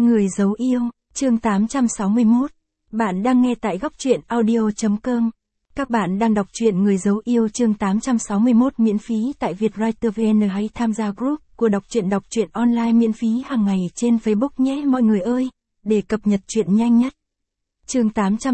Người giấu yêu, chương 861. Bạn đang nghe tại góc truyện audio.com. Các bạn đang đọc truyện Người giấu yêu chương 861 miễn phí tại Vietwriter VN, hãy tham gia group của đọc truyện online miễn phí hàng ngày trên Facebook nhé mọi người ơi, để cập nhật truyện nhanh nhất. Chương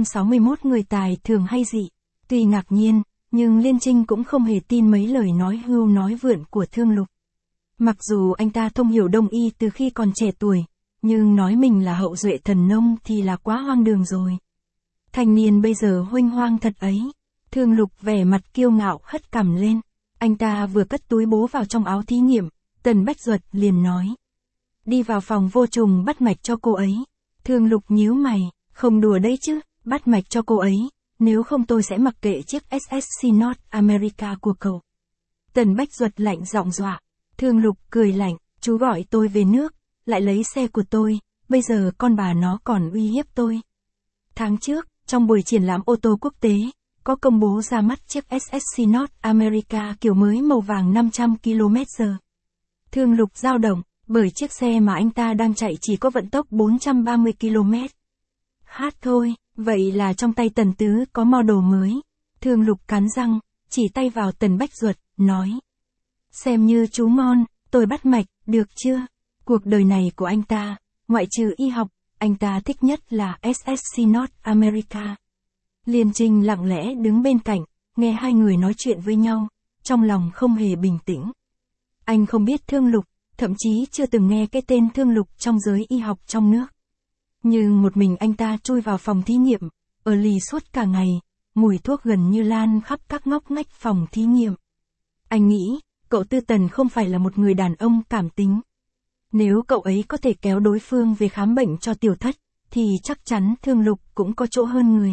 861 người tài thường hay dị. Tuy ngạc nhiên, nhưng Liên Trinh cũng không hề tin mấy lời nói hưu nói vượn của Thương Lục. Mặc dù anh ta thông hiểu Đông y từ khi còn trẻ tuổi, nhưng nói mình là hậu duệ thần nông thì là quá hoang đường rồi. Thanh niên bây giờ huênh hoang thật ấy. Thương Lục vẻ mặt kiêu ngạo hất cằm lên. Anh ta vừa cất túi bố vào trong áo thí nghiệm, Tần Bách Duật liền nói. Đi vào phòng vô trùng bắt mạch cho cô ấy. Thương Lục nhíu mày, không đùa đấy chứ, bắt mạch cho cô ấy, nếu không tôi sẽ mặc kệ chiếc SSC North America của cậu. Tần Bách Duật lạnh giọng dọa. Thương Lục cười lạnh, chú gọi tôi về nước, lại lấy xe của tôi, bây giờ con bà nó còn uy hiếp tôi. Tháng trước, trong buổi triển lãm ô tô quốc tế, có công bố ra mắt chiếc SSC North America kiểu mới màu vàng 500 km/h. Thương Lục dao động, bởi chiếc xe mà anh ta đang chạy chỉ có vận tốc 430 km. Hát thôi, vậy là trong tay Tần Tứ có model mới. Thương Lục cắn răng, chỉ tay vào Tần Bách Duật, nói. Xem như chú ngon, tôi bắt mạch, được chưa? Cuộc đời này của anh ta, ngoại trừ y học, anh ta thích nhất là SSC North America. Liên Trinh lặng lẽ đứng bên cạnh, nghe hai người nói chuyện với nhau, trong lòng không hề bình tĩnh. Anh không biết Thương Lục, thậm chí chưa từng nghe cái tên Thương Lục trong giới y học trong nước. Nhưng một mình anh ta chui vào phòng thí nghiệm, ở lì suốt cả ngày, mùi thuốc gần như lan khắp các ngóc ngách phòng thí nghiệm. Anh nghĩ, cậu Tư Tần không phải là một người đàn ông cảm tính. Nếu cậu ấy có thể kéo đối phương về khám bệnh cho Tiểu Thất, thì chắc chắn Thương Lục cũng có chỗ hơn người.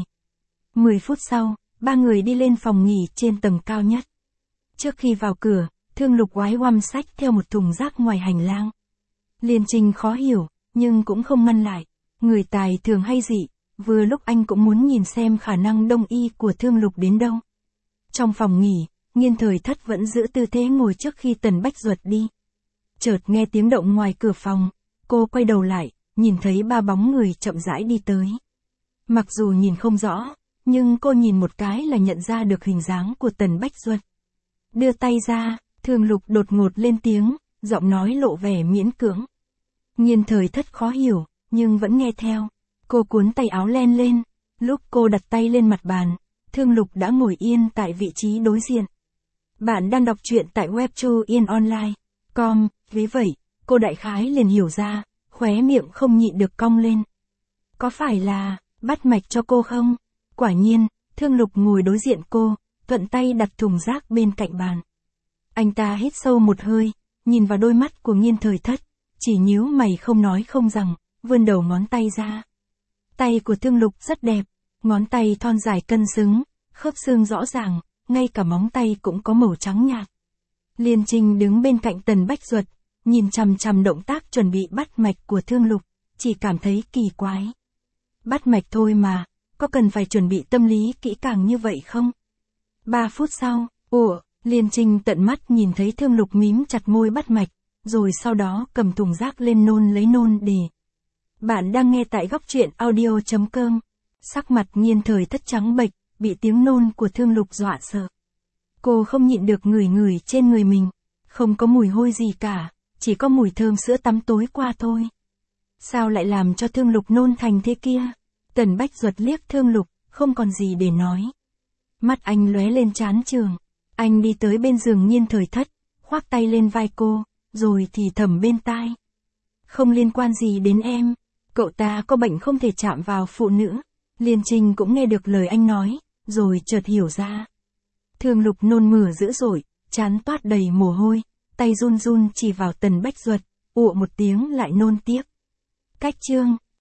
10 phút sau, ba người đi lên phòng nghỉ trên tầng cao nhất. Trước khi vào cửa, Thương Lục oái oăm xách theo một thùng rác ngoài hành lang. Liên Trinh khó hiểu, nhưng cũng không ngăn lại. Người tài thường hay dị, vừa lúc anh cũng muốn nhìn xem khả năng đông y của Thương Lục đến đâu. Trong phòng nghỉ, Nghiên Thời Thất vẫn giữ tư thế ngồi trước khi Tần Bách Duật đi. Chợt nghe tiếng động ngoài cửa phòng, cô quay đầu lại, nhìn thấy ba bóng người chậm rãi đi tới. Mặc dù nhìn không rõ, nhưng cô nhìn một cái là nhận ra được hình dáng của Tần Bách Duật. Đưa tay ra, Thương Lục đột ngột lên tiếng, giọng nói lộ vẻ miễn cưỡng. Nghiên Thời Thất khó hiểu, nhưng vẫn nghe theo. Cô cuốn tay áo len lên, lúc cô đặt tay lên mặt bàn, Thương Lục đã ngồi yên tại vị trí đối diện. Bạn đang đọc truyện tại webtoonline.com, vì vậy, cô đại khái liền hiểu ra, khóe miệng không nhịn được cong lên. Có phải là, bắt mạch cho cô không? Quả nhiên, Thương Lục ngồi đối diện cô, thuận tay đặt thùng rác bên cạnh bàn. Anh ta hít sâu một hơi, nhìn vào đôi mắt của Nghiên Thời Thất, chỉ nhíu mày không nói không rằng, vươn đầu ngón tay ra. Tay của Thương Lục rất đẹp, ngón tay thon dài cân xứng, khớp xương rõ ràng, ngay cả móng tay cũng có màu trắng nhạt. Liên Trinh đứng bên cạnh Tần Bách Duật, nhìn chằm chằm động tác chuẩn bị bắt mạch của Thương Lục, chỉ cảm thấy kỳ quái. Bắt mạch thôi mà, có cần phải chuẩn bị tâm lý kỹ càng như vậy không? 3 phút sau, Liên Trinh tận mắt nhìn thấy Thương Lục mím chặt môi bắt mạch, rồi sau đó cầm thùng rác lên nôn lấy nôn để. Bạn đang nghe tại góc truyện audio.com. Sắc mặt Nghiên Thời Thất trắng bệch, bị tiếng nôn của Thương Lục dọa sợ. Cô không nhịn được ngửi trên người mình, không có mùi hôi gì cả, chỉ có mùi thơm sữa tắm tối qua thôi. Sao lại làm cho Thương Lục nôn thành thế kia? Tần Bách Duật liếc Thương Lục, không còn gì để nói. Mắt anh lóe lên chán trường. Anh đi tới bên giường Nghiên Thời Thất, khoác tay lên vai cô, rồi thì thầm bên tai. Không liên quan gì đến em, cậu ta có bệnh không thể chạm vào phụ nữ. Liên Trinh cũng nghe được lời anh nói, rồi chợt hiểu ra. Thương Lục nôn mửa dữ dội, trán toát đầy mồ hôi, tay run run chỉ vào Tần Bách Duật, ụa một tiếng lại nôn tiếp. Cách chương